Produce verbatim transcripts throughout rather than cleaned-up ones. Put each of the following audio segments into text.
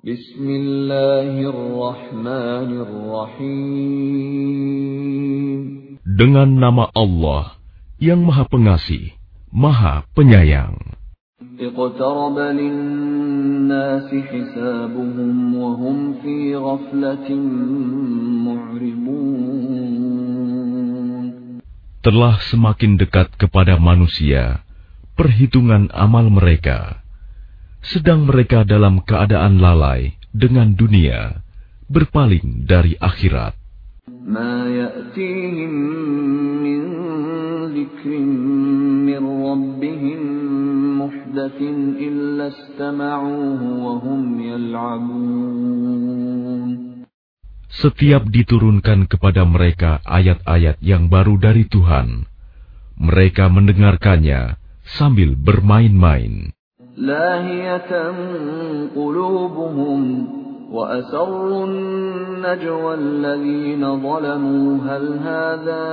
Bismillahirrahmanirrahim. Dengan nama Allah yang Maha Pengasih, Maha Penyayang. Iqtaraba lin-nasi hisabuhum wa hum fi ghaflatin mu'ridun. Telah semakin dekat kepada manusia perhitungan amal mereka, sedang mereka dalam keadaan lalai dengan dunia, berpaling dari akhirat. Ma ya'tihim min dzikrin min rabbihim muhdatsin illa istama'uhu wa hum yal'abun. Setiap diturunkan kepada mereka ayat-ayat yang baru dari Tuhan, mereka mendengarkannya sambil bermain-main. Lahiyatan qulubuhum wa asarrun najwa alladhina zalamu hal hadha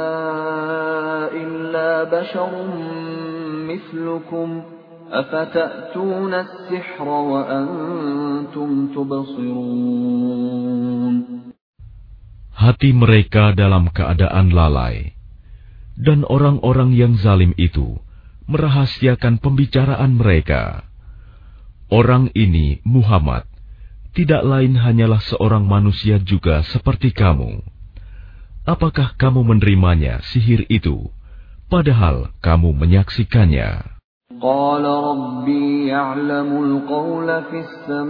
illa basharun mithlukum afata'tuna as-sihra wa antum tubsirun. Hati mereka dalam keadaan lalai, dan orang-orang yang zalim itu merahasiakan pembicaraan mereka. Orang ini, Muhammad, tidak lain hanyalah seorang manusia juga seperti kamu. Apakah kamu menerimanya sihir itu, padahal kamu menyaksikannya? Qala Rabbi ya'lamul qawla fis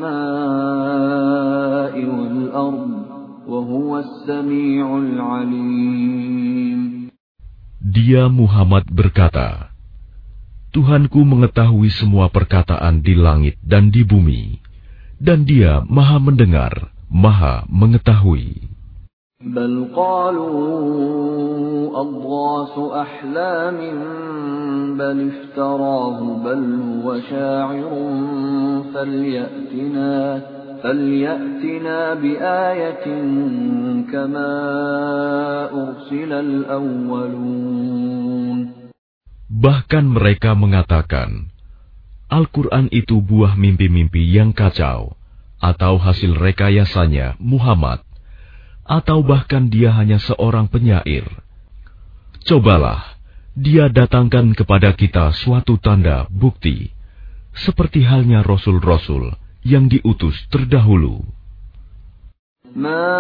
samaa'i wal ardh wa huwas sami'ul 'alim. Dia Muhammad berkata, Tuhanku mengetahui semua perkataan di langit dan di bumi, dan Dia Maha mendengar, Maha mengetahui. Bal qalu adghasu ahlamin bal iftarahu bal huwa sya'irun falyatina falyatina biayatin kama ursila al-awwalun. Bahkan mereka mengatakan, Al-Quran itu buah mimpi-mimpi yang kacau, atau hasil rekayasanya Muhammad, atau bahkan dia hanya seorang penyair. Cobalah, dia datangkan kepada kita suatu tanda bukti, seperti halnya Rasul-Rasul yang diutus terdahulu. Ma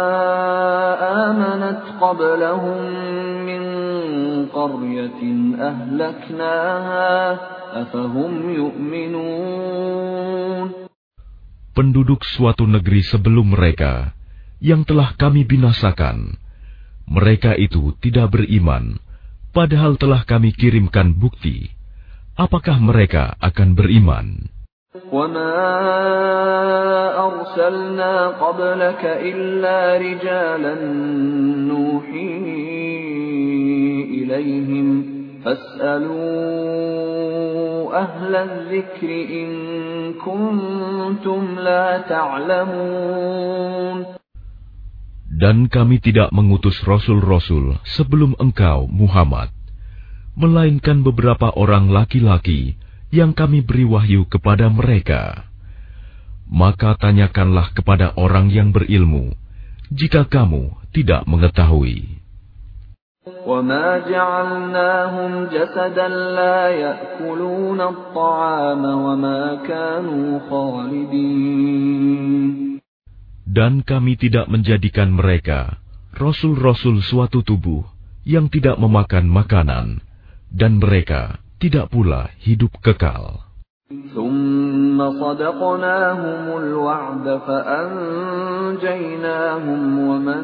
amanat qablahum min qaryatin ahlaknaha afahum yu'minun. Penduduk suatu negeri sebelum mereka yang telah kami binasakan, mereka itu tidak beriman, padahal telah kami kirimkan bukti. Apakah mereka akan beriman? وَمَا أَرْسَلْنَا قَبْلَكَ إِلَّا رِجَالًا نُوحِي إِلَيْهِمْ فَاسْأَلُوا أَهْلَ الذِّكْرِ إِن كُنتُمْ لَا تَعْلَمُونَ. Dan kami tidak mengutus rasul-rasul sebelum engkau, Muhammad, melainkan beberapa orang laki-laki yang kami beri wahyu kepada mereka. Maka tanyakanlah kepada orang yang berilmu, jika kamu tidak mengetahui. وَمَا جَعَلْنَاهُمْ جَسَدًا لَا يَأْكُلُونَ الطَّعَامَ وَمَا كَانُوا خَالِدِينَ. Dan kami tidak menjadikan mereka rasul-rasul suatu tubuh yang tidak memakan makanan, dan mereka tidak pula hidup kekal. ثُمَّ صَدَقْنَاهُمُ الْوَعْدَ فَأَنْجَيْنَاهُمْ وَمَنْ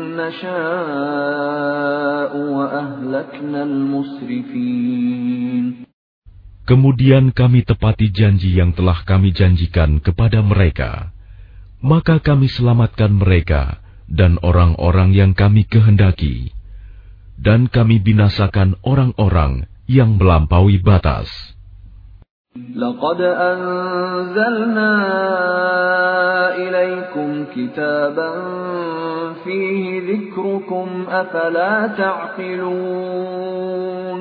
نَشَاءُ وَأَهْلَكْنَا الْمُسْرِفِينَ. Kemudian kami tepati janji yang telah kami janjikan kepada mereka, maka kami selamatkan mereka dan orang-orang yang kami kehendaki, dan kami binasakan orang-orang yang melampaui batas. لَقَدْ أَنزَلْنَا إِلَيْكُمْ كِتَابًا فِيهِ ذِكْرُكُمْ أَفَلَا تَعْقِلُونَ.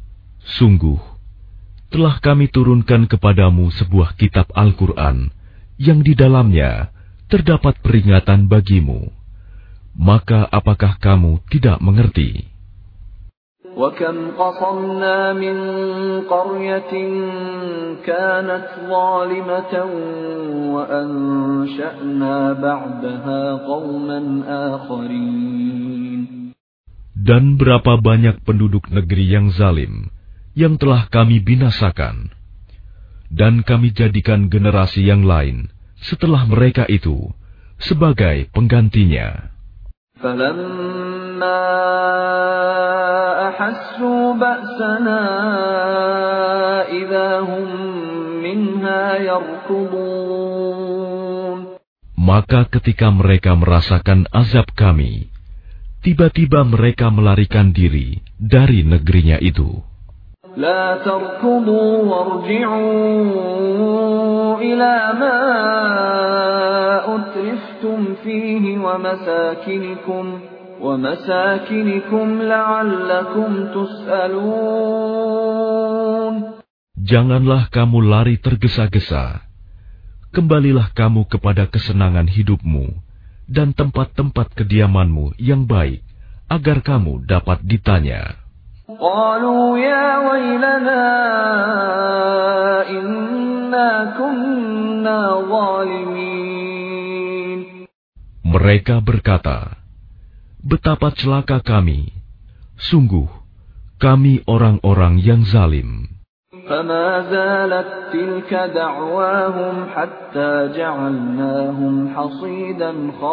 Sungguh, telah kami turunkan kepadamu sebuah kitab Al-Quran yang di dalamnya terdapat peringatan bagimu. Maka apakah kamu tidak mengerti? وَكَمْ قَصَمْنَا مِنْ قَرْيَةٍ كَانَتْ ظَالِمَةً وَأَنْشَأْنَا بَعْدَهَا قَوْمًا آخَرِينَ. Dan berapa banyak penduduk negeri yang zalim yang telah kami binasakan, dan kami jadikan generasi yang lain setelah mereka itu sebagai penggantinya. فَلَمَّا أَحَسُّوا بَأْسَنَا إِذَا هُمْ مِنْهَا يَرْكُضُونَ. Maka ketika mereka merasakan azab kami, tiba-tiba mereka melarikan diri dari negerinya itu. لا تركضوا وارجعوا إلى ما أترفتم فيه ومساكنكم ومساكنكم لعلكم تسألون. Janganlah kamu lari tergesa-gesa. Kembalilah kamu kepada kesenangan hidupmu dan tempat-tempat kediamanmu yang baik, agar kamu dapat ditanya. قالوا يا ويلنا إنا كنا ظالمين. Mereka berkata, betapa celaka kami, sungguh kami orang-orang yang zalim. فما زالت تلك دعواهم حتى جعلناهم حصيدا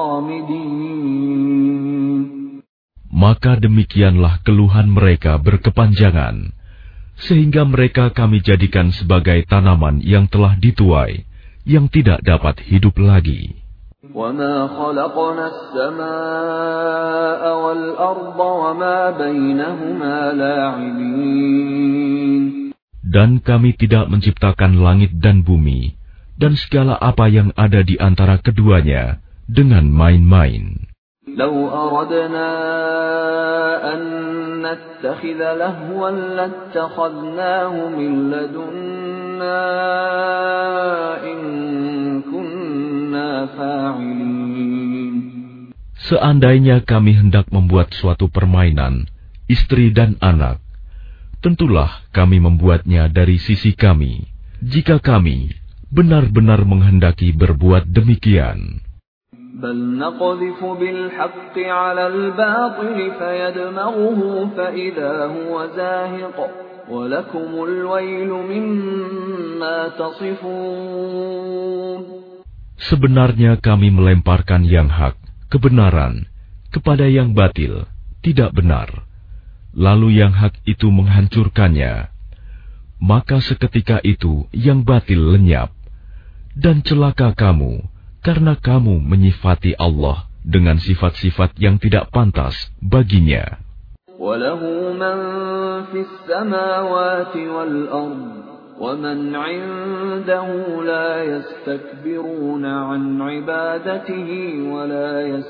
خامدين. Maka demikianlah keluhan mereka berkepanjangan, sehingga mereka kami jadikan sebagai tanaman yang telah dituai, yang tidak dapat hidup lagi. وَمَا خَلَقْنَا السَّمَاءَ وَالْأَرْضَ وَمَا بَيْنَهُمَا لَاعِبِينَ. Dan kami tidak menciptakan langit dan bumi, dan segala apa yang ada di antara keduanya, dengan main-main. لو أردنا أن نتخذ لهوا لاتخذناه من لدنا إن كنا فاعلين. Seandainya kami hendak membuat suatu permainan, istri dan anak, tentulah kami membuatnya dari sisi kami, jika kami benar-benar menghendaki berbuat demikian. بل نقذف بالحق على الباطل فيدمغه فإذا هو زاهق ولكم الويل مما تصفون. Sebenarnya kami melemparkan yang hak, kebenaran, kepada yang batil, tidak benar. Lalu yang hak itu menghancurkannya. Maka seketika itu yang batil lenyap. Dan celaka kamu, karena kamu menyifati Allah dengan sifat-sifat yang tidak pantas baginya. وَلَهُ مَنْ فِي السَّمَاوَاتِ وَالْأَرْضِ وَمَنْ عِنْدَهُ لَا يَسْتَكْبِرُونَ عَنْ عِبَادَتِهِ وَلَا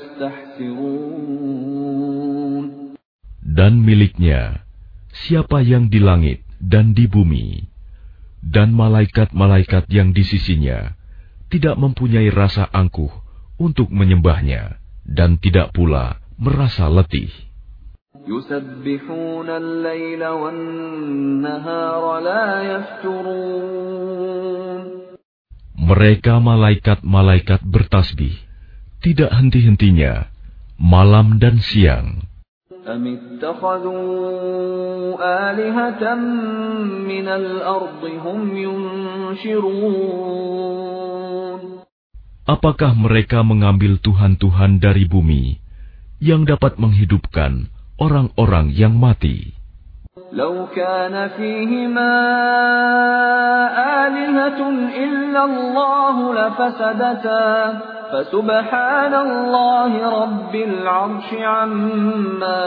يَسْتَحْسِرُونَ. Dan miliknya siapa yang di langit dan di bumi, dan malaikat-malaikat yang di sisinya tidak mempunyai rasa angkuh untuk menyembahnya, dan tidak pula merasa letih. يُسَبِّحُونَ اللَّيْلَ وَالنَّهَارَ لَا يَفْتُرُونَ. Mereka malaikat-malaikat bertasbih, tidak henti-hentinya, malam dan siang. أَمِ اتَّخَذُوا آلِهَةً مِّنَ الْأَرْضِ هُمْ يُنشِرُونَ. Apakah mereka mengambil tuhan-tuhan dari bumi yang dapat menghidupkan orang-orang yang mati? لَوْ كَانَ فِيهِمَا آلِهَةٌ إِلَّا اللَّهُ لَفَسَدَتَا فَسُبْحَانَ اللَّهِ رَبِّ الْعَرْشِ عَمَّا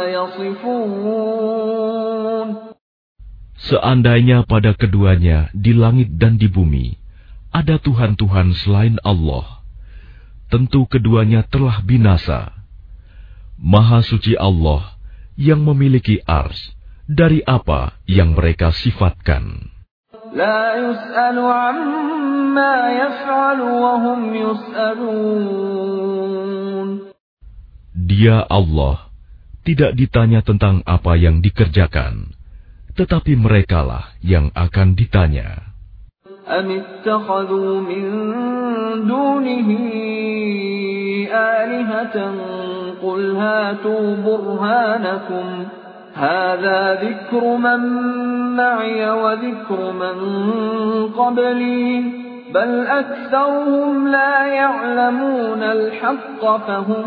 يَصِفُونَ. Seandainya pada keduanya di langit dan di bumi ada tuhan-tuhan selain Allah, tentu keduanya telah binasa. Maha suci Allah yang memiliki ars dari apa yang mereka sifatkan. لا يسأل عما يفعل وهم يسألون. Dia Allah tidak ditanya tentang apa yang dikerjakan, tetapi merekalah yang akan ditanya. أم اتخذوا من دونه آلهة قل هاتوا برهانكم هذا ذكر من معي وذكر من قبلي بل أكثرهم لا يعلمون الحق فهم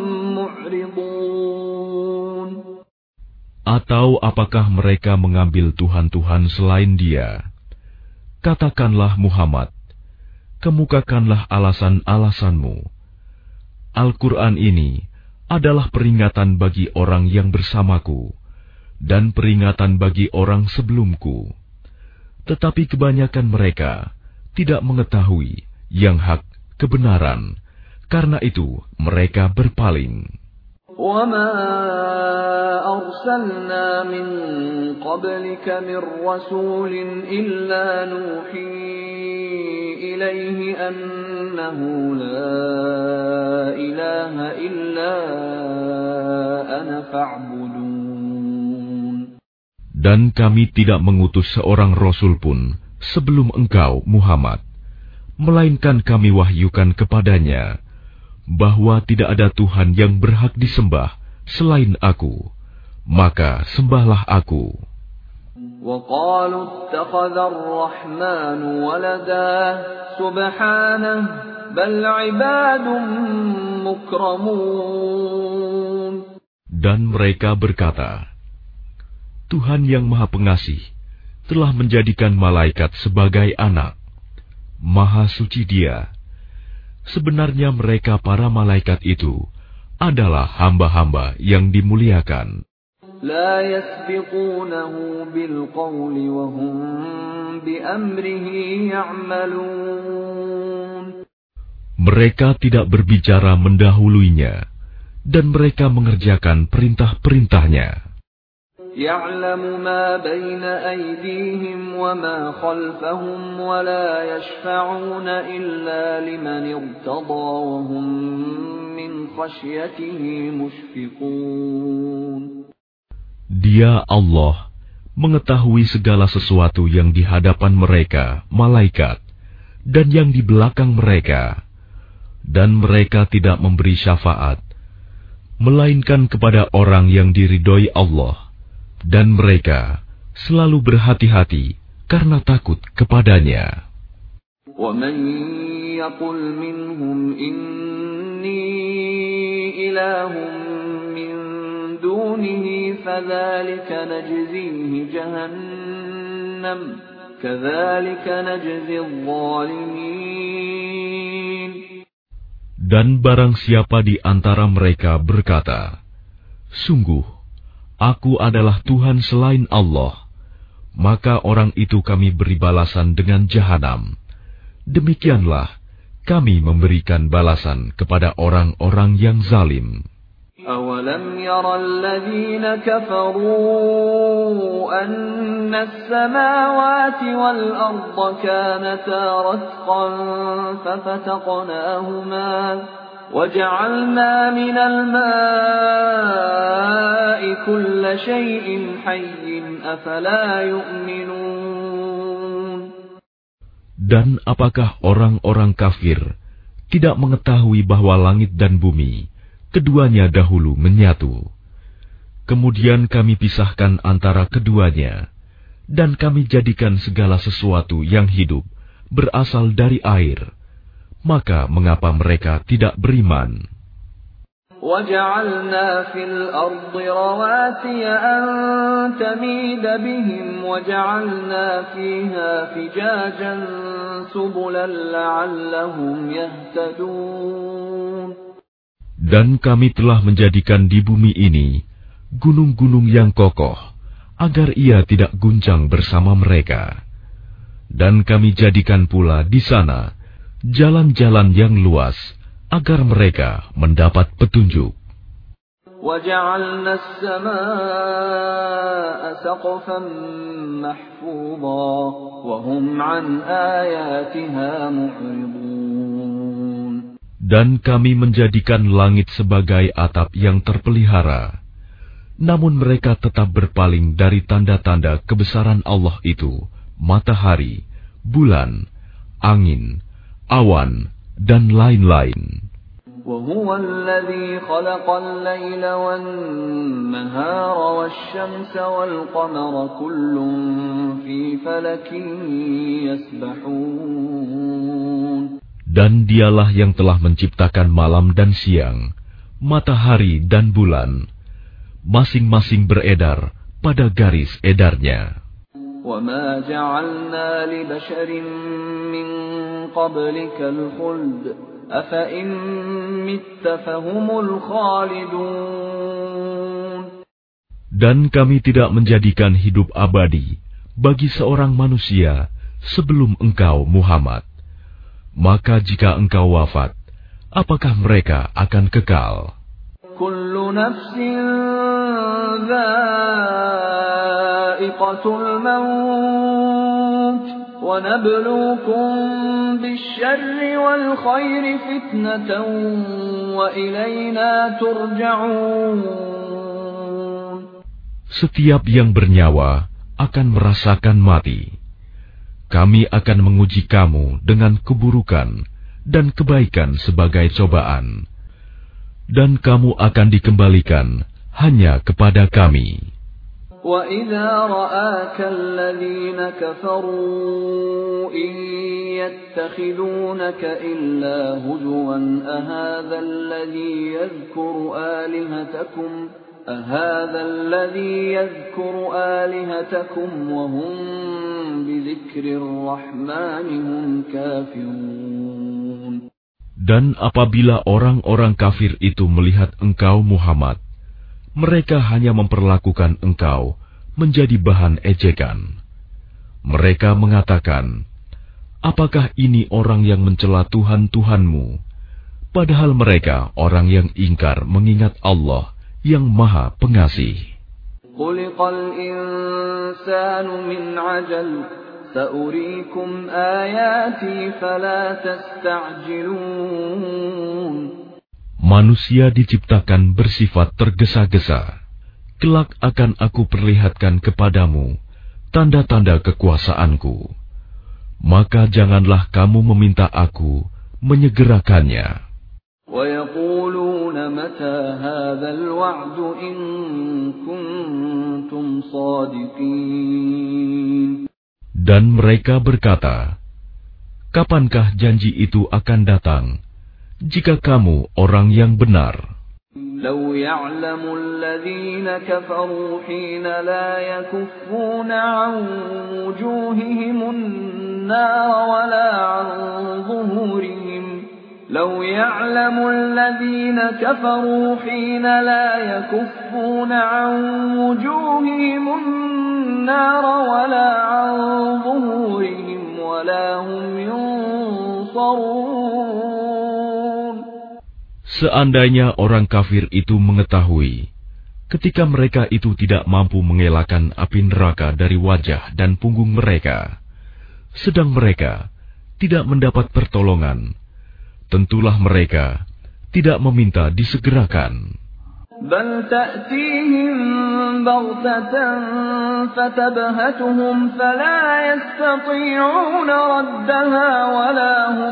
معرضون. Atau apakah mereka mengambil Tuhan-Tuhan selain Dia? Katakanlah Muhammad, kemukakanlah alasan-alasanmu. Al-Quran ini adalah peringatan bagi orang yang bersamaku dan peringatan bagi orang sebelumku. Tetapi kebanyakan mereka tidak mengetahui yang hak kebenaran, karena itu mereka berpaling. وَمَا أَرْسَلْنَا مِن قَبْلِكَ مِن رَّسُولٍ إِلَّا نُوحِي إِلَيْهِ أَنَّهُ لَا إِلَٰهَ إِلَّا أَنَا فَاعْبُدُونِ. Dan kami tidak mengutus seorang rasul pun sebelum engkau, Muhammad, melainkan kami wahyukan kepadanya bahwa tidak ada Tuhan yang berhak disembah selain Aku, maka sembahlah Aku. وَقَالُوا اتَّخَذَ الرَّحْمَنُ وَلَدًا سُبْحَانَهُ بَلْ عِبَادٌ مُكْرَمُونَ. Dan mereka berkata, Tuhan yang Maha Pengasih telah menjadikan malaikat sebagai anak. Maha suci Dia. Sebenarnya mereka para malaikat itu adalah hamba-hamba yang dimuliakan. لا يسبقونه بالقول وهم بأمره يعملون. Mereka tidak berbicara mendahuluinya, dan mereka mengerjakan perintah-perintahnya. يعلم ما بين أيديهم وما خلفهم ولا يشفعون إلا لمن ارتضى وهم من خشيته مشفقون. Dia Allah mengetahui segala sesuatu yang di hadapan mereka, malaikat, dan yang di belakang mereka, dan mereka tidak memberi syafaat, melainkan kepada orang yang diridhoi Allah. Dan mereka selalu berhati-hati karena takut kepadanya. وَمَنْ يَقُلْ مِنْهُمْ إِنِّي إِلَٰهٌ مِّن دُونِهِ فَذَلِكَ نَجْزِيهِ جَهَنَّمَ كَذَلِكَ نَجْزِي الظَّالِمِينَ. Dan barang siapa di antara mereka berkata, sungguh Aku adalah Tuhan selain Allah, maka orang itu kami beri balasan dengan jahanam. Demikianlah kami memberikan balasan kepada orang-orang yang zalim. أَوَلَمْ يَرَ الَّذِينَ كَفَرُوا أَنَّ السَّمَاوَاتِ وَالْأَرْضَ كَانَتَا رَتْقًا فَفَتَقْنَاهُمَا وَجَعَلْنَا مِنَ الْمَاءِ كُلَّ شَيْءٍ حَيٍّ أَفَلَا يُؤْمِنُونَ. Dan apakah orang-orang kafir tidak mengetahui bahwa langit dan bumi keduanya dahulu menyatu? Kemudian kami pisahkan antara keduanya, dan kami jadikan segala sesuatu yang hidup berasal dari air. Maka mengapa mereka tidak beriman? وَجَعَلْنَا فِي الْأَرْضِ رَوَاسِيَ أَن تَمِيدَ بِهِمْ وَجَعَلْنَا فِيهَا فِجَاجًا سُبُلًا لَعَلَّهُمْ يَهْتَدُونَ. Dan kami telah menjadikan di bumi ini gunung-gunung yang kokoh, agar ia tidak guncang bersama mereka. Dan kami jadikan pula di sana jalan-jalan yang luas, agar mereka mendapat petunjuk. وَجَعَلْنَا السَّمَاءَ سَقْفًا مَحْفُوظًا وَهُمْ عَنْ آيَاتِهَا مُعْرِضُونَ. Dan kami menjadikan langit sebagai atap yang terpelihara. Namun mereka tetap berpaling dari tanda-tanda kebesaran Allah itu, matahari, bulan, angin, awan, dan lain-lain. وَهُوَ الَّذِي خَلَقَ اللَّيْلَ وَالنَّهَارَ وَالشَّمْسَ وَالْقَمَرَ كُلٌّ فِي فَلَكٍ يَسْبَحُونَ. Dan dialah yang telah menciptakan malam dan siang, matahari dan bulan, masing-masing beredar pada garis edarnya. وَمَا جَعَلْنَا لِبَشَرٍ مِّن قَبْلِكَ الْخُلْدَ أَفَإِن مِّتَّ فَهُمُ الْخَالِدُونَ. Dan kami tidak menjadikan hidup abadi bagi seorang manusia sebelum engkau, Muhammad. Maka jika engkau wafat, apakah mereka akan kekal? Kullu nafsin dha'iqatul maut wa nabluukum bisyarri wal khairi fitnatan wa ilayna turja'un. Setiap yang bernyawa akan merasakan mati. Kami akan menguji kamu dengan keburukan dan kebaikan sebagai cobaan. Dan kamu akan dikembalikan hanya kepada kami. وَإِذَا رَآكَ الَّذِينَ كَفَرُوا إِن يَتَّخِذُونَكَ إِلَّا هُزُوًا أَهَذَا الَّذِي يَذْكُرُ آلِهَتَكُمْ أَهَذَا الَّذِي يَذْكُرُ آلِهَتَكُمْ وَهُمْ بِذِكْرِ الرَّحْمَنِ هُمْ كَافِرُونَ. Dan apabila orang-orang kafir itu melihat engkau, Muhammad, mereka hanya memperlakukan engkau menjadi bahan ejekan. Mereka mengatakan, apakah ini orang yang mencela Tuhan-Tuhanmu? Padahal mereka orang yang ingkar mengingat Allah yang Maha Pengasih. Khuliqal insanu min ajal, sa'uriikum ayati fala tasta'jilun. Manusia diciptakan bersifat tergesa-gesa. Kelak akan aku perlihatkan kepadamu tanda-tanda kekuasaanku. Maka janganlah kamu meminta aku menyegerakannya. وَيَقُولُونَ مَتَى هَذَا الْوَعْدُ إِن كُنتُمْ صَادِقِينَ. Dan mereka berkata, kapankah janji itu akan datang, jika kamu orang yang benar? لَوْ يَعْلَمُ الَّذِينَ كَفَرُوا حِينَ لَا يَكُفُّونَ عَنْ وُجُوهِهِمُ النَّارَ وَلَا عَنْ ظُهُورِهِمْ لو يعلم الذين كفروا حين لا يكفون عن وجوههم النار ولا عن ظهورهم ولا هم ينصرون. Seandainya orang kafir itu mengetahui, ketika mereka itu tidak mampu mengelakkan api neraka dari wajah dan punggung mereka, sedang mereka tidak mendapat pertolongan, tentulah mereka tidak meminta disegerakan. Bal ta'tihim baghtatan fatabhatuhum fala yastati'una raddaha wala hum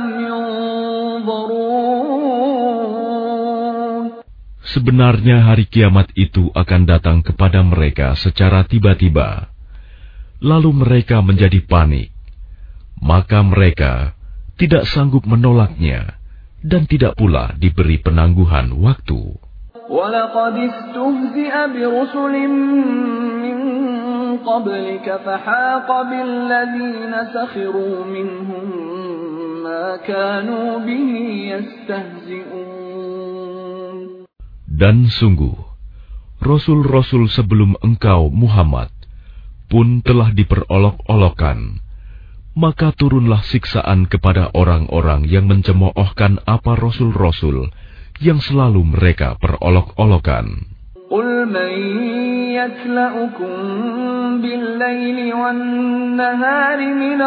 yunzarun. Sebenarnya hari kiamat itu akan datang kepada mereka secara tiba-tiba. Lalu mereka menjadi panik. Maka mereka tidak sanggup menolaknya dan tidak pula diberi penangguhan waktu. وَلَقَدِ اسْتُهْزِئَ بِرُسُلٍ مِّن قَبْلِكَ فَحَاقَ بِالَّذِينَ سَخِرُوا مِنْهُم مَّا كَانُوا بِهِ يَسْتَهْزِئُونَ. Dan sungguh, Rasul-Rasul sebelum engkau, Muhammad, pun telah diperolok-olokkan. Maka turunlah siksaan kepada orang-orang yang mencemoohkan apa Rasul-Rasul yang selalu mereka perolok-olokan. قل من يكلأكم بالليل والنهار من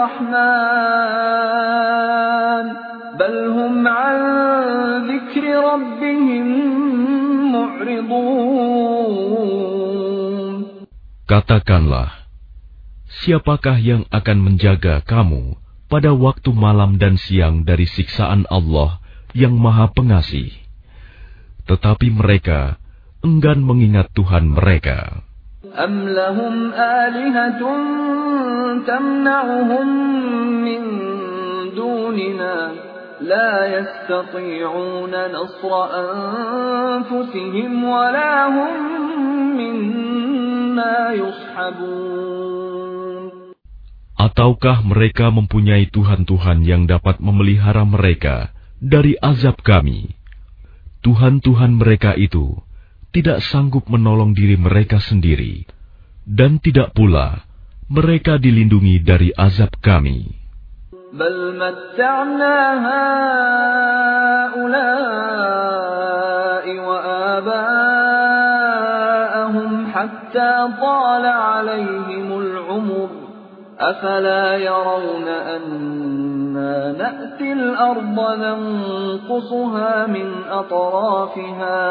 الرحمن بل هم عن ذكر ربهم معرضون. Katakanlah, siapakah yang akan menjaga kamu pada waktu malam dan siang dari siksaan Allah yang Maha Pengasih? Tetapi mereka enggan mengingat Tuhan mereka. Am lahum alihatun tamna'uhum min dunina la yastati'una nasra anfusihim wa la hum minna yushabun. Ataukah mereka mempunyai Tuhan-Tuhan yang dapat memelihara mereka dari azab kami? Tuhan-Tuhan mereka itu tidak sanggup menolong diri mereka sendiri, dan tidak pula mereka dilindungi dari azab kami. Bal matta'na ha'ula'i wa aba'ahum hatta tala 'alayhimul 'umur afala yarawna anna na'til arda nanqusuha min atrafiha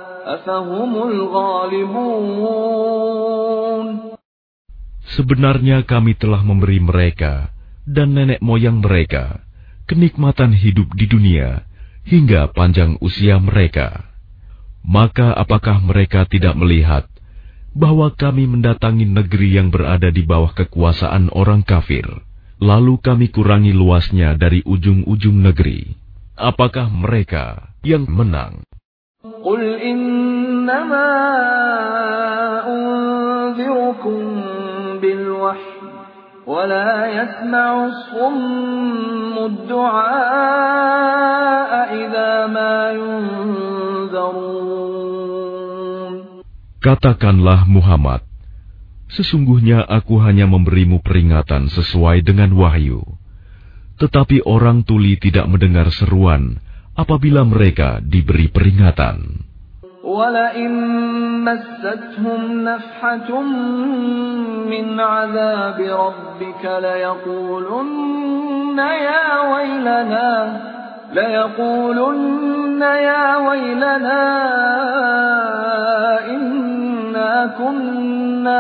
Sebenarnya kami telah memberi mereka dan nenek moyang mereka kenikmatan hidup di dunia hingga panjang usia mereka. Maka apakah mereka tidak melihat bahwa kami mendatangi negeri yang berada di bawah kekuasaan orang kafir, lalu kami kurangi luasnya dari ujung-ujung negeri? Apakah mereka yang menang? Qul innama unzirukum bil wahyi wa la yasma'u as-summu ad-du'a idza ma yunzarun. Katakanlah Muhammad, sesungguhnya aku hanya memberimu peringatan sesuai dengan wahyu, tetapi orang tuli tidak mendengar seruan apabila mereka diberi peringatan. وَلَئِن مَّسَّتْهُمْ نَفْحَةٌ مِّنْ عَذَابِ رَبِّكَ لَيَقُولُنَّ يَا وَيْلَنَا لَيَقُولُنَّ يَا وَيْلَنَا إِنَّا كُنَّا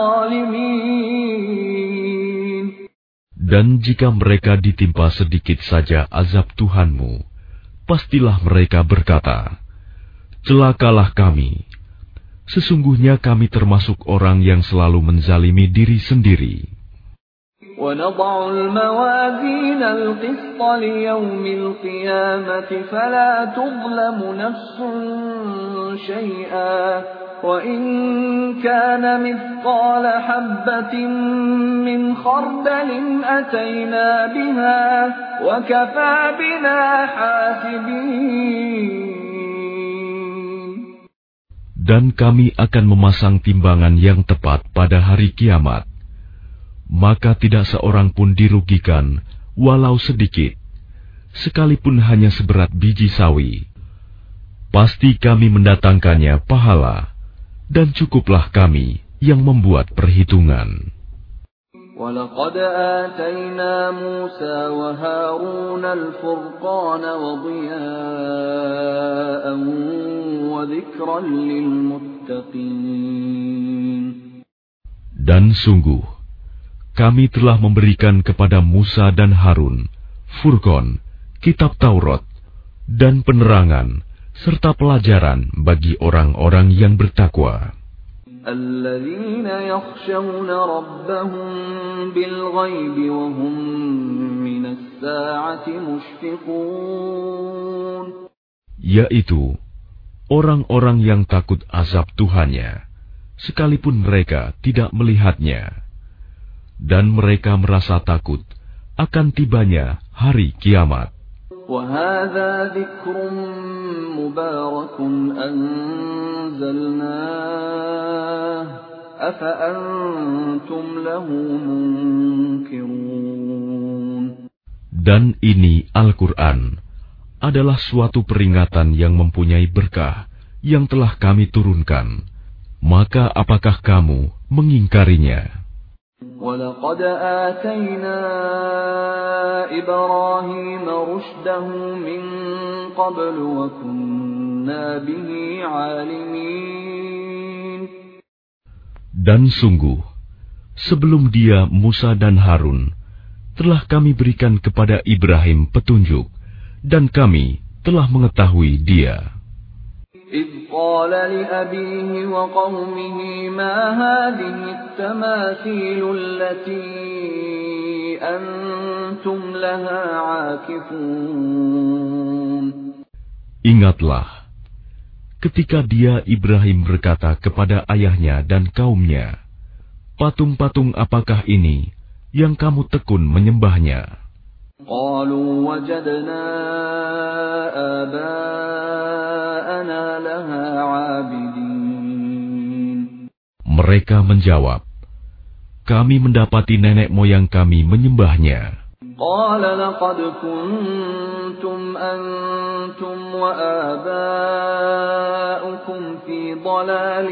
ظَالِمِينَ. Dan jika mereka ditimpa sedikit saja azab Tuhanmu, pastilah mereka berkata, celakalah kami. Sesungguhnya kami termasuk orang yang selalu menzalimi diri sendiri. وَنَضَعُ الْمَوَازِينَ الْقِسْطَ لِيَوْمِ الْقِيَامَةِ فَلَا تُظْلَمُ نَفْسٌ شَيْئًا وَإِنْ كَانَ مِثْقَالَ حَبَّةٍ مِّنْ خَرْدَلٍ أَتَيْنَا بِهَا وَكَفَى بِنَا حَاسِبِينَ. Dan kami akan memasang timbangan yang tepat pada hari kiamat. Maka tidak seorang pun dirugikan, walau sedikit, sekalipun hanya seberat biji sawi. Pasti kami mendatangkannya pahala, dan cukuplah kami yang membuat perhitungan. وَلَقَدْ آتَيْنَا مُوسَى وَهَارُونَ الْفُرْقَانَ وَضِيَاءً وَذِكْرًا لِلْمُتَّقِينَ. Dan sungguh, kami telah memberikan kepada Musa dan Harun Furqan, kitab Taurat, dan penerangan, serta pelajaran bagi orang-orang yang bertakwa. الَّذِينَ يَخْشَوْنَ رَبَّهُم بِالْغَيْبِ وَهُم مِّنَ السَّاعَةِ مُشْفِقُونَ. Yaitu orang-orang yang takut azab Tuhannya, sekalipun mereka tidak melihatnya, dan mereka merasa takut akan tibanya hari kiamat. وَهَذَا ذِكْرٌ مُبَارَكٌ أَنزَلْنَاهُ أَفَأَنْتُمْ لَهُ مُنْكِرُونَ. Dan ini Al-Quran adalah suatu peringatan yang mempunyai berkah yang telah kami turunkan, maka apakah kamu mengingkarinya? وَلَقَدْ آتَيْنَا إِبْرَاهِيمَ رُشْدَهُ مِنْ قَبْلُ وَكُنَّا بِهِ عَالِمِينَ. Dan sungguh, sebelum dia Musa dan Harun, telah kami berikan kepada Ibrahim petunjuk, dan kami telah mengetahui dia. إِذْ قَالَ لِأَبِيهِ وَقَوْمِهِ مَا هَٰذِهِ التَّمَاثِيلُ الَّتِي أَنتُمْ لَهَا عَاكِفُونَ. Ingatlah, ketika dia Ibrahim berkata kepada ayahnya dan kaumnya, patung-patung apakah ini yang kamu tekun menyembahnya? قَالُوا وَجَدْنَا آبَاءَنَا لَهَا عَابِدِينَ. Mereka menjawab, kami mendapati nenek moyang kami menyembahnya. قَالَ لَقَدْ كُنْتُمْ أَنْتُمْ وَآبَاؤُكُمْ فِي ضَلَالٍ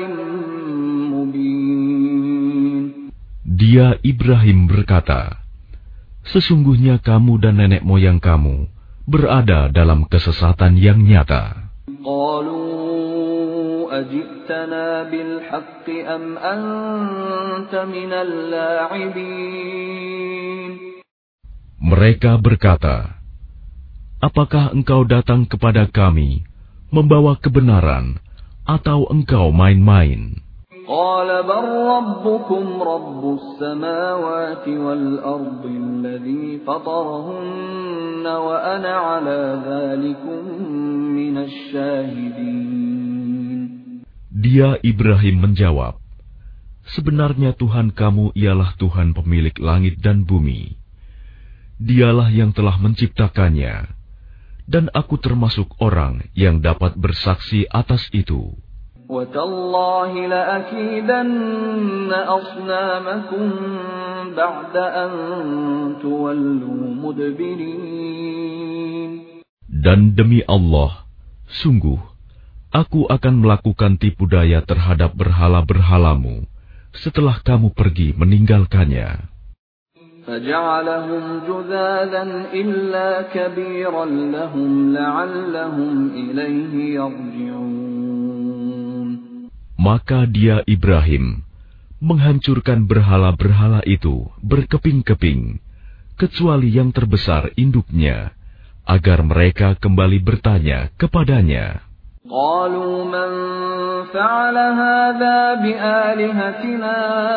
مُبِينٍ. Dia Ibrahim berkata, sesungguhnya kamu dan nenek moyang kamu berada dalam kesesatan yang nyata. قَالُوا أَجِئْتَنَا بِالْحَقِّ أَمْ أَنْتَ مِنَ اللَّاعِبِينَ. Mereka berkata, apakah engkau datang kepada kami membawa kebenaran atau engkau main-main? قَالَ بَلْ رَبُّكُمْ رَبُّ السَّمَاوَاتِ وَالْأَرْضِ الَّذِي فَطَرَهُنَّ وَأَنَا عَلَى ذَلِكُمْ مِنَ الشَّاهِدِينَ. Dia Ibrahim menjawab, sebenarnya Tuhan kamu ialah Tuhan pemilik langit dan bumi. Dialah yang telah menciptakannya, dan aku termasuk orang yang dapat bersaksi atas itu. وَتَاللَّهِ لَأَكِيدَنَّ أَصْنَامَكُمْ بَعْدَ أَن تُوَلُّوا مُدْبِرِينَ. Dan demi Allah, sungguh, aku akan melakukan tipu daya terhadap berhala-berhalamu setelah kamu pergi meninggalkannya. فَجَعَلَهُمْ جُذَاذًا إِلَّا كَبِيرًا لَهُمْ لَعَلَّهُمْ إِلَيْهِ يَرْجِعُونَ. Maka dia Ibrahim menghancurkan berhala-berhala itu berkeping-keping, kecuali yang terbesar induknya, agar mereka kembali bertanya kepadanya. قَالُوا مَنْ فَعَلَ هَذَا بِآلِهَتِنَا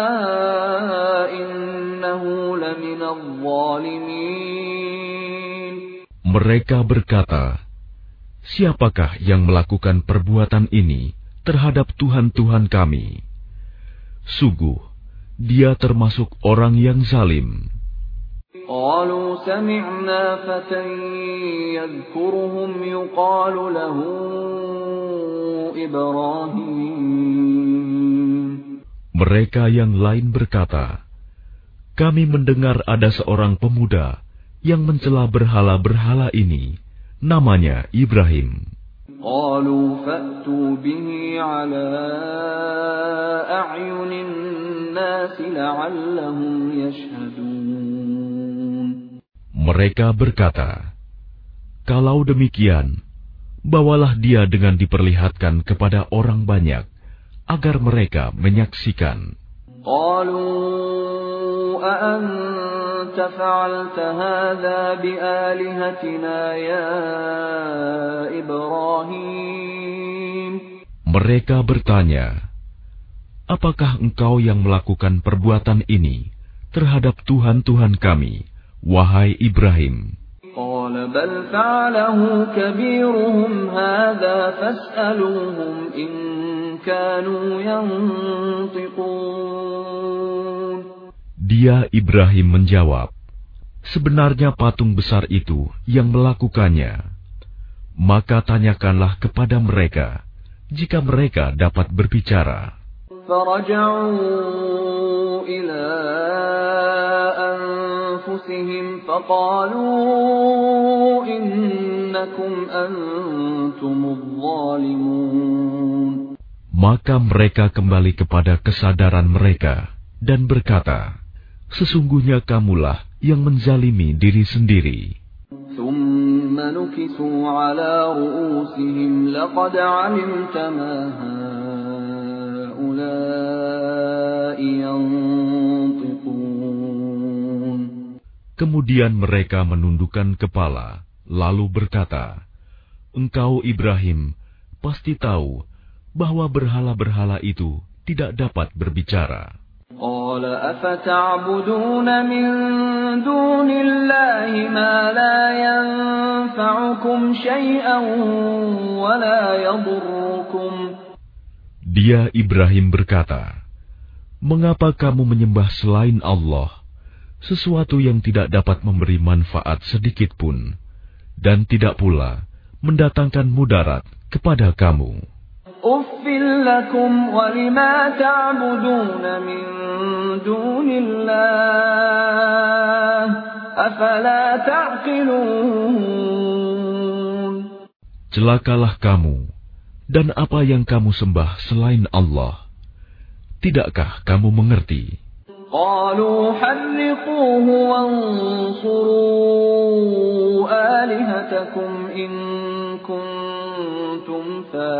إِنَّهُ لَمِنَ الظَّالِمِينَ. Mereka berkata, siapakah yang melakukan perbuatan ini terhadap Tuhan-Tuhan kami? Sungguh, dia termasuk orang yang zalim. قَالُوا سَمِعْنَا فَتًى يَذْكُرُهُمْ يُقَالُ لَهُ إِبْرَاهِيمُ. Mereka yang lain berkata, kami mendengar ada seorang pemuda yang mencela berhala-berhala ini, namanya Ibrahim. قَالُوا فَأْتُوا بِهِ عَلَىٰ أَعْيُنِ النَّاسِ لَعَلَّهُمْ يَشْهَدُونَ. Mereka berkata, kalau demikian, bawalah dia dengan diperlihatkan kepada orang banyak, agar mereka menyaksikan. قَالُوا أَأَنْتَ فَعَلْتَ هَذَا بِآلِهَتِنَا يَا إِبْرَاهِيمُ. Mereka bertanya, apakah engkau yang melakukan perbuatan ini terhadap Tuhan-Tuhan kami, wahai Ibrahim? قَالَ بَلْ فَعَلَهُ كَبِيرُهُمْ هَذَا فَاسْأَلُوهُمْ إِن كَانُوا يَنطِقُونَ. Dia Ibrahim menjawab, sebenarnya patung besar itu yang melakukannya. Maka tanyakanlah kepada mereka, jika mereka dapat berbicara. فَرَجَعُوا إِلَىٰ أَنفُسِهِمْ رؤوسهم فقالوا إنكم أنتم الظالمون. Maka mereka kembali kepada kesadaran mereka dan berkata, sesungguhnya kamulah yang menzalimi diri sendiri. ثم نكسوا على رؤوسهم لقد علمت ما هؤلاء ينطقون. Kemudian mereka menundukkan kepala, lalu berkata, engkau Ibrahim pasti tahu bahwa berhala-berhala itu tidak dapat berbicara. قال أفتعبدون من دون الله ما لا ينفعكم شيئا ولا يضركم. Dia Ibrahim berkata, mengapa kamu menyembah selain Allah sesuatu yang tidak dapat memberi manfaat sedikit pun dan tidak pula mendatangkan mudarat kepada kamu? Uffil lakum wa lima ta'buduna min dunillah afala ta'qilun. Celakalah kamu dan apa yang kamu sembah selain Allah. Tidakkah kamu mengerti? Qalu harriquhu wansuru alihatakum in kuntum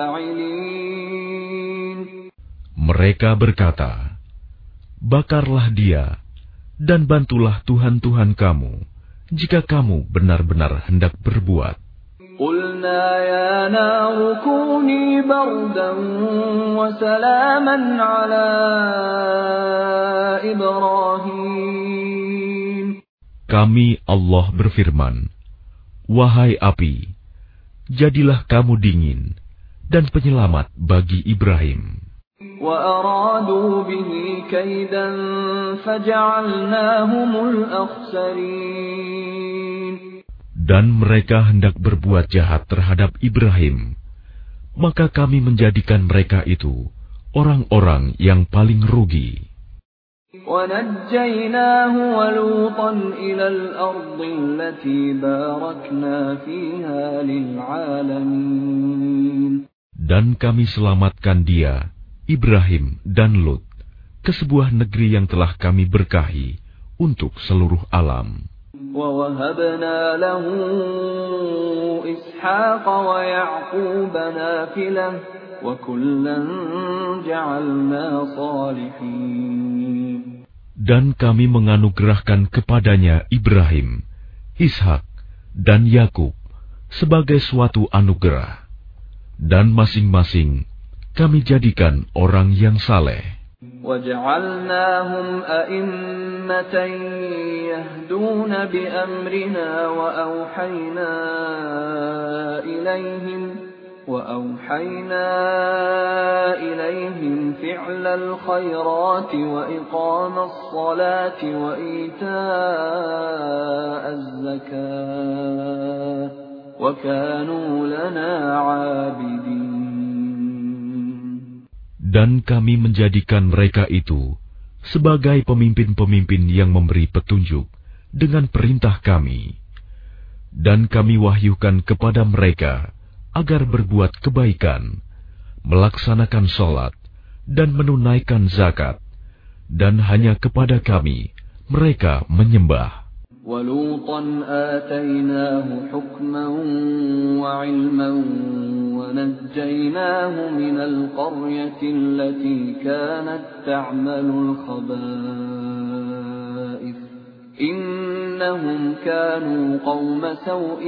fa'ilin. Mereka berkata, bakarlah dia dan bantulah Tuhan-Tuhan kamu jika kamu benar-benar hendak berbuat. Qulna ya naru kuni bardan wa salaman ala Ibrahim. Kami Allah berfirman, wahai api, jadilah kamu dingin dan penyelamat bagi Ibrahim. Wa aradu bihi kaidan faja'alnahumul akhsarin. Dan mereka hendak berbuat jahat terhadap Ibrahim, maka kami menjadikan mereka itu orang-orang yang paling rugi. وَنَجَّيْنَاهُ وَلُوطًا إِلَى الْأَرْضِ الَّتِي بَارَكْنَا فِيهَا لِلْعَالَمِينَ. Dan kami selamatkan dia, Ibrahim dan Lut, ke sebuah negeri yang telah kami berkahi untuk seluruh alam. وَوَهَبْنَا لَهُ إِسْحَاقَ وَيَعْقُوبَ نَافِلَةً وَكُلًّا جَعَلْنَا صَالِحِينَ. Dan kami menganugerahkan kepadanya Ibrahim, Ishak, dan Yakub sebagai suatu anugerah, dan masing-masing kami jadikan orang yang saleh. وَجَعَلْنَاهُمْ أَئِمَّةً يَهْدُونَ بِأَمْرِنَا وَأَوْحَيْنَا إِلَيْهِمْ وَأَوْحَيْنَا إِلَيْهِمْ فِعْلَ الْخَيْرَاتِ وَإِقَامَ الصَّلَاةِ وَإِيتَاءَ الزَّكَاةِ وَكَانُوا لَنَا عَابِدِينَ. Dan kami menjadikan mereka itu sebagai pemimpin-pemimpin yang memberi petunjuk dengan perintah kami. Dan kami wahyukan kepada mereka agar berbuat kebaikan, melaksanakan sholat, dan menunaikan zakat. Dan hanya kepada kami mereka menyembah. وَلُوطًا آتَيْنَاهُ حُكْمًا وَعِلْمًا وَنَجَّيْنَاهُ مِنَ الْقَرْيَةِ الَّتِي كَانَتْ تَعْمَلُ الْخَبَائِثَ إِنَّهُمْ كَانُوا قَوْمَ سَوْءٍ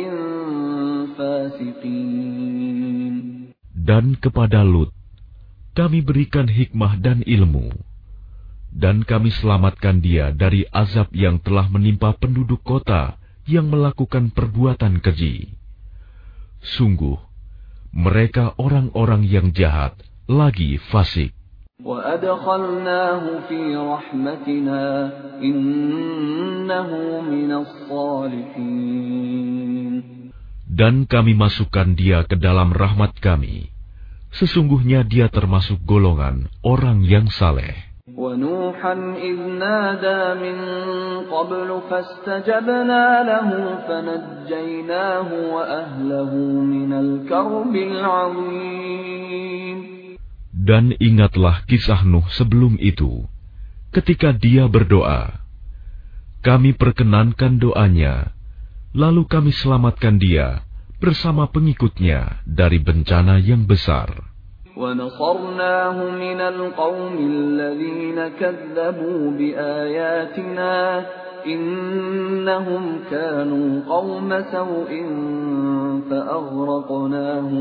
فَاسِقِينَ. Dan kepada Lut kami berikan hikmah dan ilmu, dan kami selamatkan dia dari azab yang telah menimpa penduduk kota yang melakukan perbuatan keji. Sungguh, mereka orang-orang yang jahat lagi fasik. وَأَدْخَلْنَاهُ فِي رَحْمَتِنَا إِنَّهُ مِنَ الصَّالِحِينَ. Dan kami masukkan dia ke dalam rahmat kami. Sesungguhnya dia termasuk golongan orang yang saleh. وَنُوحًا إِذْ نَادَى مِن قَبْلُ فَاسْتَجَبْنَا لَهُ فَنَجَّيْنَاهُ وَأَهْلَهُ مِنَ الْكَرْبِ الْعَظِيمِ. Dan ingatlah kisah Nuh sebelum itu, ketika dia berdoa. Kami perkenankan doanya, lalu kami selamatkan dia bersama pengikutnya dari bencana yang besar. وَنَصَرْنَاهُ مِنَ الْقَوْمِ الَّذِينَ كَذَّبُوا بِآيَاتِنَا إِنَّهُمْ كَانُوا قَوْمَ سَوْءٍ فَأَغْرَقْنَاهُمْ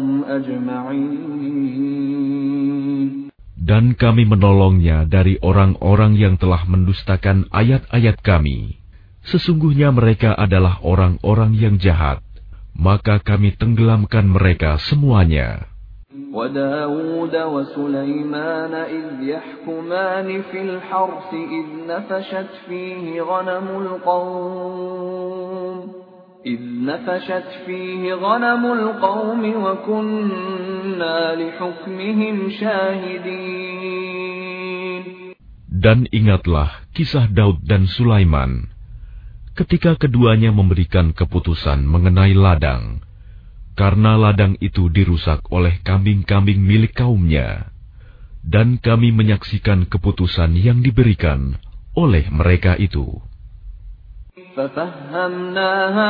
أَجْمَعِينَ. Dan kami menolongnya dari orang-orang yang telah mendustakan ayat-ayat kami. Sesungguhnya mereka adalah orang-orang yang jahat, maka kami tenggelamkan mereka semuanya. وَدَاوُودَ وَسُلَيْمَانَ إِذْ يَحْكُمَانِ فِي الْحَرْثِ إِذْ نَفَشَتْ فِيهِ غَنَمُ الْقَوْمِ إِذْ نَفَشَتْ فِيهِ غَنَمُ الْقَوْمِ وَكُنَّا لِحُكْمِهِمْ شَاهِدِينَ. Dan ingatlah kisah Daud dan Sulaiman, ketika keduanya memberikan keputusan mengenai ladang, karena ladang itu dirusak oleh kambing-kambing milik kaumnya, dan kami menyaksikan keputusan yang diberikan oleh mereka itu. فَفَهَّمْنَاهَا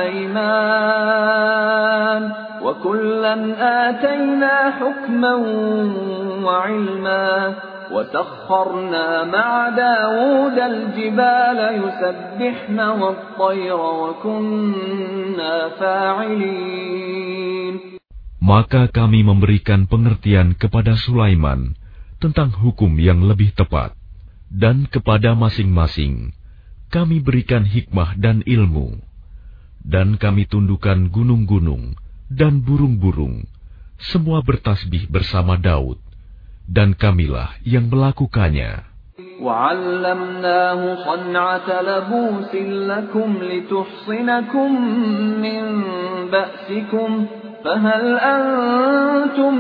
سُلَيْمَانَ وَكُلًّا آتَيْنَا حُكْمًا وَعِلْمًا وَسَخَّرْنَا مَعَ دَاوُودَ الْجِبَالَ يُسَبِّحْنَ وَالطَّيْرَ وَكُنَّا فَاعِلِينَ. Maka kami memberikan pengertian kepada Sulaiman tentang hukum yang lebih tepat, dan kepada masing-masing kami berikan hikmah dan ilmu, dan kami tundukkan gunung-gunung dan burung-burung, semua bertasbih bersama Daud, dan kamilah yang melakukannya. وَعَلَّمْنَاهُ صَنْعَةَ لَبُوسٍ لَكُمْ لِتُحْصِنَكُمْ مِنْ بَأْسِكُمْ فَهَلْ أَنْتُمْ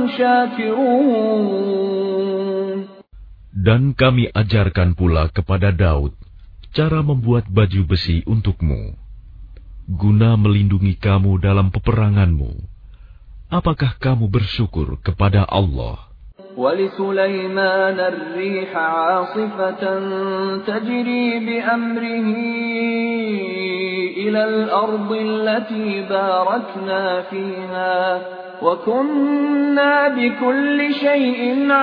شَاكِرُونَ. Dan kami ajarkan pula kepada Daud cara membuat baju besi untukmu, guna melindungi kamu dalam peperanganmu. Apakah kamu bersyukur kepada Allah? وَلِسُلَيْمَانَ الرِّيحَ عَاصِفَةً تَجْرِي بِأَمْرِهِ إِلَى الْأَرْضِ الَّتِي بَارَكْنَا فِيهَا وَكُنَّا بِكُلِّ شَيْءٍ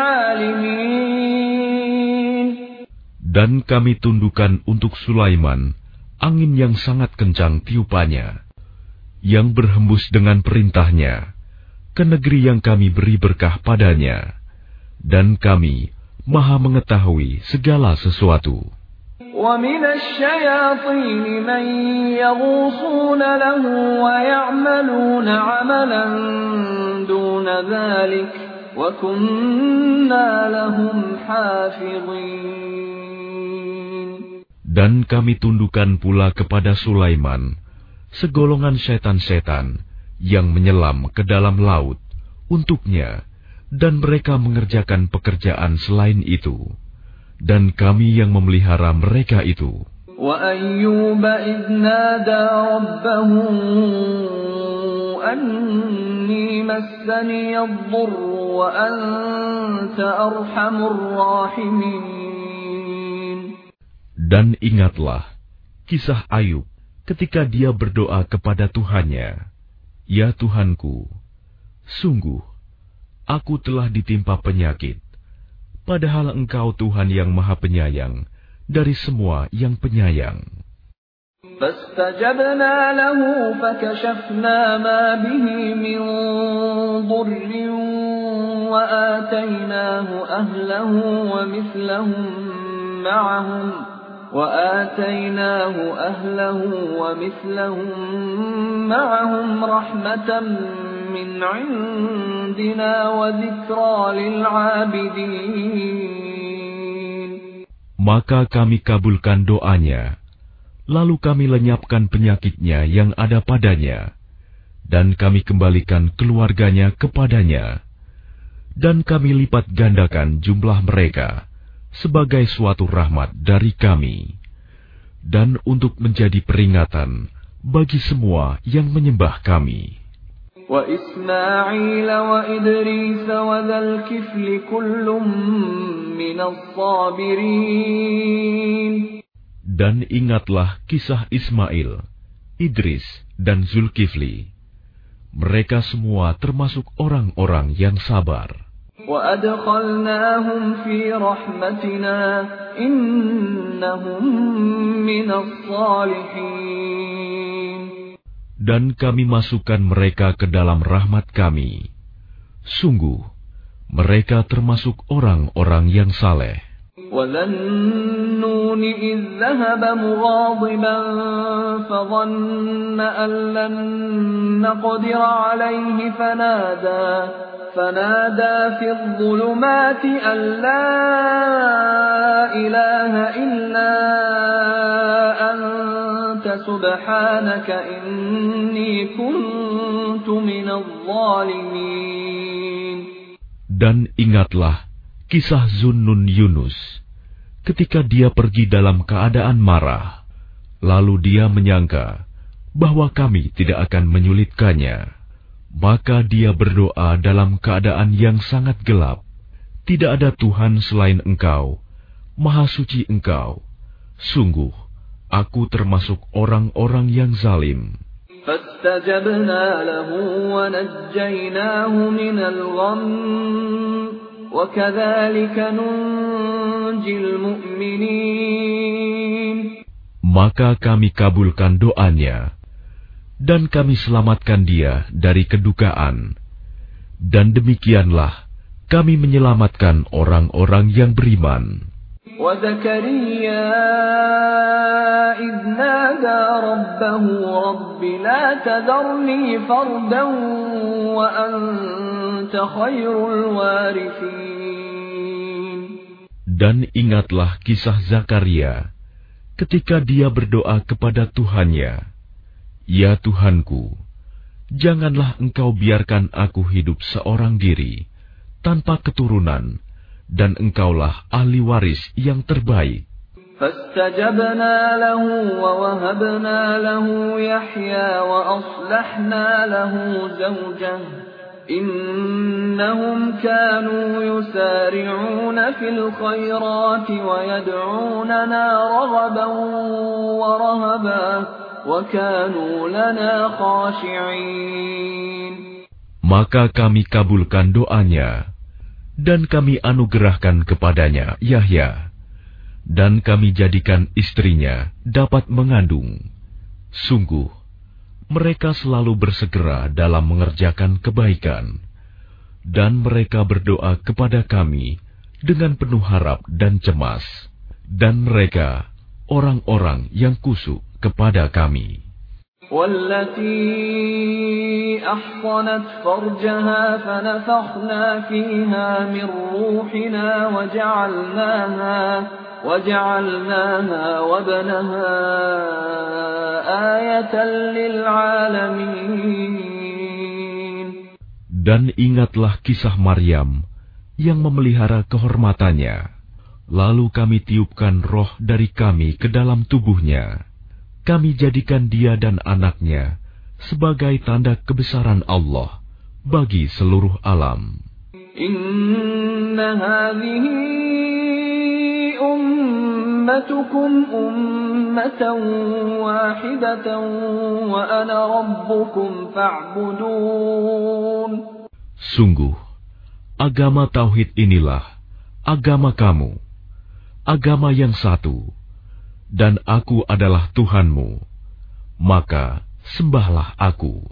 عَالِمِينَ. Dan kami tundukkan untuk Sulaiman angin yang sangat kencang tiupannya, yang berhembus dengan perintahnya ke negeri yang kami beri berkah padanya, dan kami maha mengetahui segala sesuatu. وَمِنَ الشَّيَاطِينِ مَن يَغُوصُونَ لَهُ وَيَعْمَلُونَ عَمَلًا دُونَ ذَلِكَ وَكُنَّا لَهُمْ حَافِظِينَ. Dan kami tundukkan pula kepada Sulaiman segolongan setan-setan yang menyelam ke dalam laut untuknya, dan mereka mengerjakan pekerjaan selain itu, dan kami yang memelihara mereka itu. وَأَيُّوبَ إِذْ نَادَى رَبَّهُ أَنِّي مَسَّنِيَ الضُّرُّ وَأَنْتَ أَرْحَمُ الرَّاحِمِينَ. Dan ingatlah kisah Ayub ketika dia berdoa kepada Tuhannya, "Ya Tuhanku, sungguh aku telah ditimpa penyakit, padahal Engkau Tuhan yang Maha Penyayang dari semua yang penyayang." فَاسْتَجَبْنَا لَهُ فَكَشَفْنَا مَا بِهِ مِنْ ضُرٍّ وَآتَيْنَاهُ أَهْلَهُ وَمِثْلَهُمْ مَعَهُمْ وَآتَيْنَاهُ أَهْلَهُ وَمِثْلَهُمْ مَعَهُمْ رَحْمَةً مِنْ عِنْدِنَا وَذِكْرَى لِلْعَابِدِينَ. Maka kami kabulkan doanya, lalu kami lenyapkan penyakitnya yang ada padanya, dan kami kembalikan keluarganya kepadanya, dan kami lipat gandakan jumlah mereka sebagai suatu rahmat dari kami, dan untuk menjadi peringatan bagi semua yang menyembah kami. وإسماعيل وإدريس وذا الكفل كل من الصابرين. Dan ingatlah kisah Ismail, Idris, dan Zulkifli. Mereka semua termasuk orang-orang yang sabar. وأدخلناهم في رحمتنا إنهم من الصالحين. Dan kami masukkan mereka ke dalam rahmat kami. Sungguh, mereka termasuk orang-orang yang saleh. وَذَا النُّونِ إِذ ذَّهَبَ مُغَاضِبًا فَظَنَّ أَن لَّن نَّقْدِرَ عَلَيْهِ فَنَادَى فَنَادَى فِي الظُّلُمَاتِ أَن لَّا إِلَٰهَ إِلَّا أَنتَ سُبْحَانَكَ إِنِّي كُنتُ مِنَ الظَّالِمِينَ. Dan ingatlah kisah Zunnun Yunus, ketika dia pergi dalam keadaan marah, lalu dia menyangka bahwa kami tidak akan menyulitkannya. Maka dia berdoa dalam keadaan yang sangat gelap. Tidak ada Tuhan selain Engkau, Maha Suci Engkau. Sungguh, aku termasuk orang-orang yang zalim. فَاسْتَجَبْنَا لَهُ وَنَجَّيْنَاهُ مِنَ الْغَمِّ وَكَذَلِكَ نُنْجِي الْمُؤْمِنِينَ. Maka kami kabulkan doanya, dan kami selamatkan dia dari kedukaan. Dan demikianlah kami menyelamatkan orang-orang yang beriman. وَزَكَرِيَّا إِذْ نَادَى رَبَّهُ رَبِّ لَا تَذَرْنِي فَرْدًا وَأَنْتَ خَيْرُ الْوَارِثِينَ. Dan ingatlah kisah Zakaria ketika dia berdoa kepada Tuhannya, "Ya Tuhanku, janganlah Engkau biarkan aku hidup seorang diri, tanpa keturunan, dan Engkaulah ahli waris yang terbaik." فَاسْتَجَبْنَا لَهُ وَوَهَبْنَا لَهُ يَحْيَىٰ وَأَصْلَحْنَا لَهُ زَوْجَهُ إِنَّهُمْ كَانُوا يُسَارِعُونَ فِي الْخَيْرَاتِ وَيَدْعُونَنَا رَغَبًا وَرَهَبًا وَكَانُوا لَنَا خَاشِعِينَ. Maka kami kabulkan doanya, dan kami anugerahkan kepadanya Yahya, dan kami jadikan istrinya dapat mengandung. Sungguh, mereka selalu bersegera dalam mengerjakan kebaikan, dan mereka berdoa kepada kami dengan penuh harap dan cemas, dan mereka orang-orang yang kusuk kepada kami. وَالَّتِي أَحْصَنَتْ فَرْجَهَا فَنَفَخْنَا فِيهَا مِنْ رُوحِنَا وَجَعَلْنَاهَا وَجَعَلْنَاهَا وَابْنَهَا آيَةً لِلْعَالَمِينَ. Dan ingatlah kisah Maryam yang memelihara kehormatannya. Lalu kami tiupkan roh dari kami ke dalam tubuhnya. Kami jadikan dia dan anaknya sebagai tanda kebesaran Allah bagi seluruh alam. Inna hadhihi ummatukum ummatan wahidatan wa ana rabbukum fa'budun. Sungguh, agama tauhid inilah agama kamu, agama yang satu, dan aku adalah Tuhanmu, maka sembahlah aku.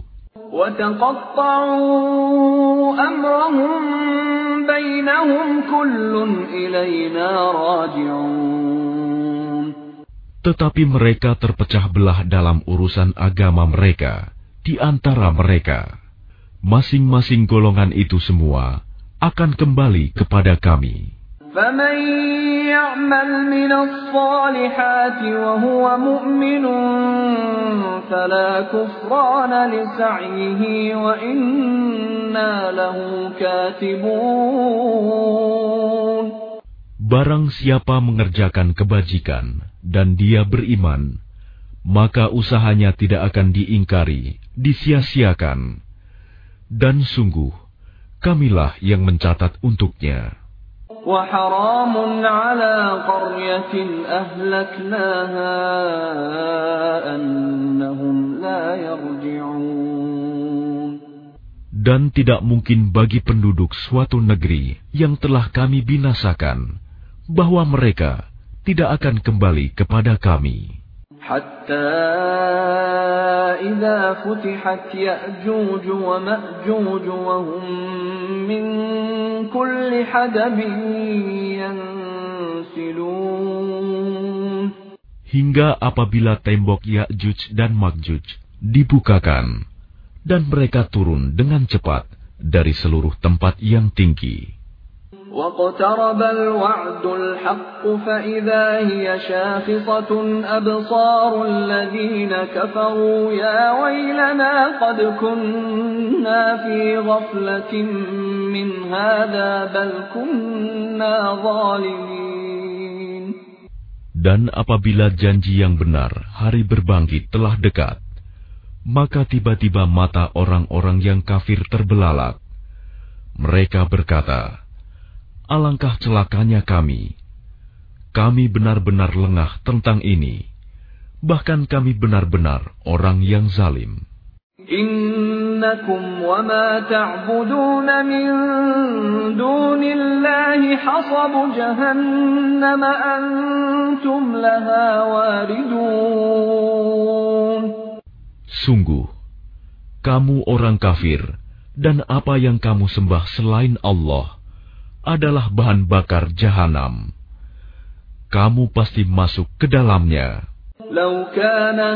Tetapi mereka terpecah belah dalam urusan agama mereka di antara mereka. Masing-masing golongan itu semua akan kembali kepada kami. فَمَنْ يَعْمَلْ مِنَ الصَّالِحَاتِ وَهُوَ مُؤْمِنٌ فَلَا كُفْرَانَ لِسَعْيِهِ وَإِنَّا لَهُ كَاتِبُونَ. Barang siapa mengerjakan kebajikan dan dia beriman, maka usahanya tidak akan diingkari, disia-siakan. Dan sungguh, kamilah yang mencatat untuknya. وَحَرَامٌ عَلَى قَرْيَةٍ أَهْلَكْنَاهَا أَنَّهُمْ لَا يَرْجِعُونَ. Dan tidak mungkin bagi penduduk suatu negeri yang telah kami binasakan, bahwa mereka tidak akan kembali kepada kami. حَتَّى إِذَا فُتِحَتْ يَأْجُوجُ وَمَأْجُوجُ وَهُمْ مِنْ كُلِّ حَدَبٍ يَنْسِلُونَ. Hingga apabila tembok Ya'juj dan Ma'juj dibukakan, dan mereka turun dengan cepat dari seluruh tempat yang tinggi. وَاقْتَرَبَ الْوَعْدُ الْحَقُّ فَإِذَا هِيَ شَاخِصَةٌ أَبْصَارُ الَّذِينَ كَفَرُوا يَا وَيْلَنَا قَدْ كُنَّا فِي غَفْلَةٍ مِّنْ هَذَا بَلْ كُنَّا ظَالِمِينَ. Dan apabila janji yang benar, hari berbangkit telah dekat, maka tiba-tiba mata orang-orang yang kafir terbelalak. Mereka berkata, alangkah celakanya kami. Kami benar-benar lengah tentang ini. Bahkan kami benar-benar orang yang zalim. Innakum wa ma ta'budun min dunillahi hasabu jahannam antum laha waridun. Sungguh, kamu orang kafir dan apa yang kamu sembah selain Allah adalah bahan bakar jahanam. Kamu pasti masuk ke dalamnya. Lau kana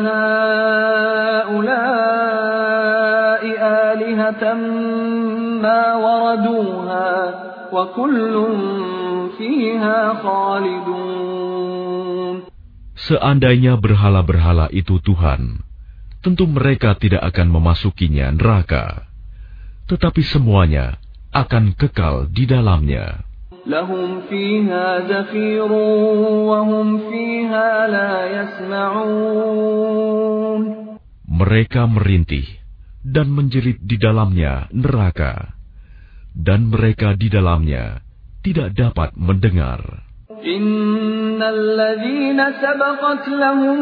haula'i alihatan ma waraduha wa kullun fiha khalidun. Seandainya berhala-berhala itu Tuhan, tentu mereka tidak akan memasukinya neraka. Tetapi semuanya akan kekal di dalamnya. Lahum fiha zafirun wa hum fiha la yasma'un. Mereka merintih dan menjerit di dalamnya neraka, dan mereka di dalamnya tidak dapat mendengar. Innal ladzina sabaqat lahum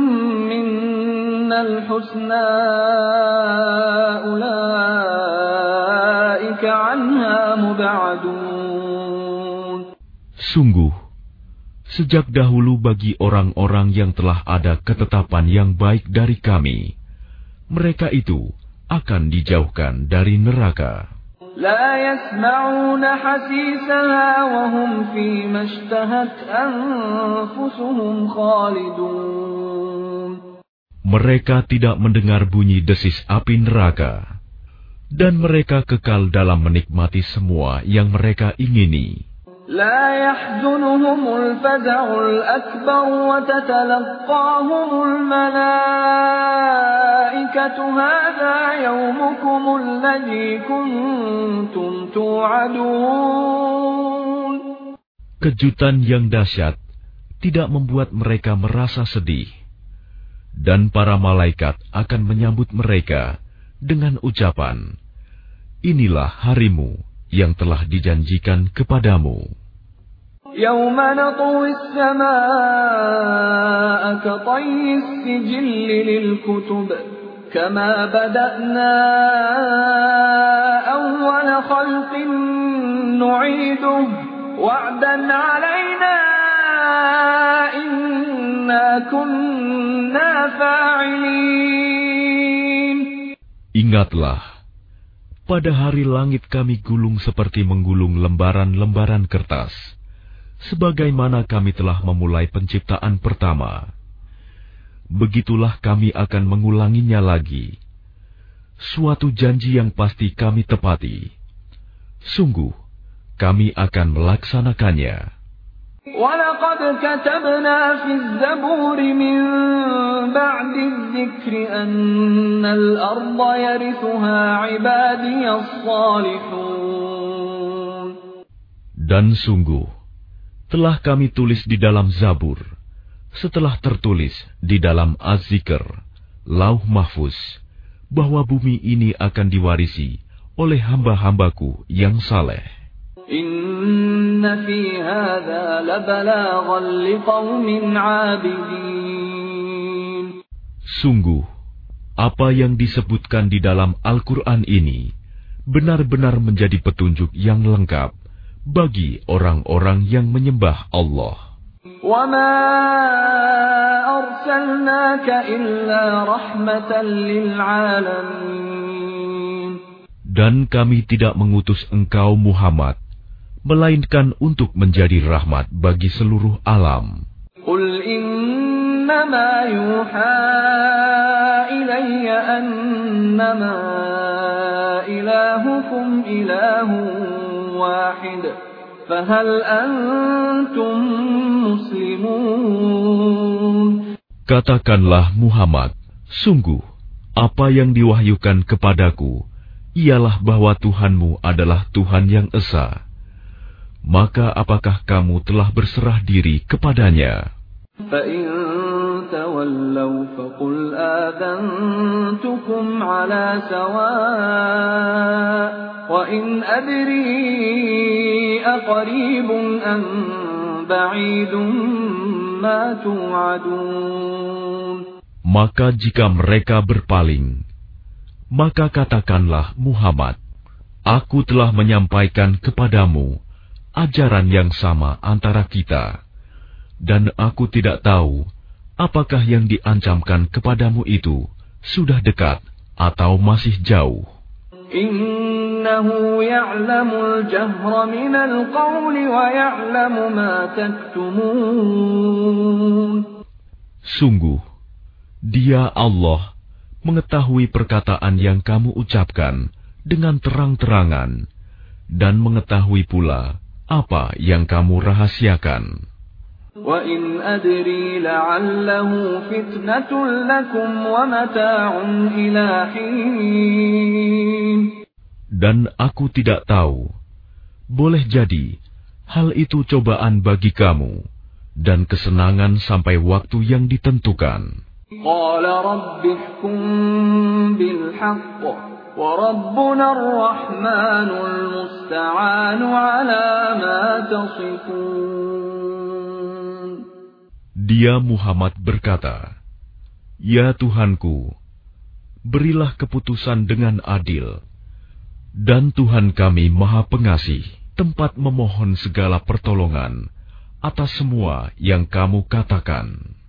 minnal husna ulaika anha mub'adun. Sungguh, sejak dahulu bagi orang-orang yang telah ada ketetapan yang baik dari kami, mereka itu akan dijauhkan dari neraka. La yasma'una hasisaha wa hum fi mashtahat anfusuhum khalidun. Mereka tidak mendengar bunyi desis api neraka, dan mereka kekal dalam menikmati semua yang mereka ingini. لا يحزنهم الفزع الأكبر وتتلقاهم الملائكة هذا يومكم الذي كنتم توعدون. Kejutan yang dahsyat tidak membuat mereka merasa sedih, dan para malaikat akan menyambut mereka dengan ucapan, inilah harimu yang telah dijanjikan kepadamu. Yawma natwi as-samaa'a katayyi as-sijilli lil-kutub kama bada'na awwala khalqin nu'iduhu wa'dan 'alaina inna kunna fa'ilin. Ingatlah, pada hari langit kami gulung seperti menggulung lembaran-lembaran kertas, sebagaimana kami telah memulai penciptaan pertama. Begitulah kami akan mengulanginya lagi. Suatu janji yang pasti kami tepati. Sungguh, kami akan melaksanakannya. وَلَقَدْ كَتَبْنَا فِي الزَّبُورِ مِنْ بَعْدِ الذِّكْرِ أَنَّ الْأَرْضَ يَرِثُهَا عِبَادِيَ الصَّالِحُونَ. Dan sungguh, telah kami tulis di dalam Zabur, setelah tertulis di dalam Az-Zikr, Lauh Mahfuz, bahwa bumi ini akan diwarisi oleh hamba-hambaku yang saleh. Inna fi hadza labalaghan liqaumin 'abidin. Sungguh, apa yang disebutkan di dalam Al-Quran ini benar-benar menjadi petunjuk yang lengkap bagi orang-orang yang menyembah Allah. وَمَا أَرْسَلْنَاكَ إِلَّا رَحْمَةً لِلْعَالَمِينَ. Dan kami tidak mengutus engkau Muhammad, melainkan untuk menjadi rahmat bagi seluruh alam. قُلْ إِنَّمَا يُوحَى إِلَيَّ أَنَّمَا إِلَٰهُكُمْ إِلَٰهٌ واحد فهل أنتم مسلمون. Katakanlah Muhammad, sungguh apa yang diwahyukan kepadaku ialah bahwa Tuhanmu adalah Tuhan yang esa. Maka apakah kamu telah berserah diri kepadanya? فَإِن تَوَلَّوْا فَقُلْ آذَنْتُكُمْ عَلَى سَوَاءٍ وَإِنْ أَدْرِي أَقَرِيبٌ أَمْ بَعِيدٌ مَا تُوعَدُونَ. Maka jika mereka berpaling, maka katakanlah Muhammad, aku telah menyampaikan kepadamu ajaran yang sama antara kita, dan aku tidak tahu apakah yang diancamkan kepadamu itu sudah dekat atau masih jauh. Innahu ya'lamul jahra minal qawli wa ya'lamu ma taktumun. Sungguh, Dia Allah mengetahui perkataan yang kamu ucapkan dengan terang-terangan dan mengetahui pula apa yang kamu rahasiakan. وَإِنْ أَدْرِي لَعَلَّهُ فِتْنَةٌ لَكُمْ وَمَتَاعٌ إِلَى حِينٍ. Dan aku tidak tahu, boleh jadi hal itu cobaan bagi kamu dan kesenangan sampai waktu yang ditentukan. قَالَ رَبِّ احْكُم بِالْحَقِّ وَرَبُّنَا الرَّحْمَنُ الْمُسْتَعَانُ عَلَى مَا تَصِفُونَ. Dia Muhammad berkata, Ya Tuhanku, berilah keputusan dengan adil, dan Tuhan kami Maha Pengasih, tempat memohon segala pertolongan atas semua yang kamu katakan.